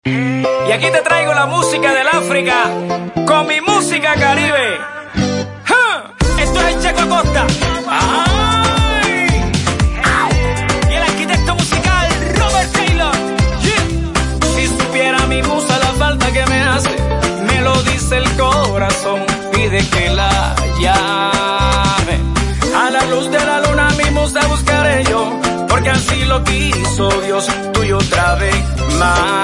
Y aquí te traigo la música del África con mi música caribe. Esto es el Checo Acosta. ¡Ay! Y el arquitecto musical Robert Taylor. Si supiera mi musa la falta que me hace, me lo dice el corazón, pide que la llame. A la luz de la luna mi musa buscaré yo, porque así lo quiso Dios, tuyo otra vez más.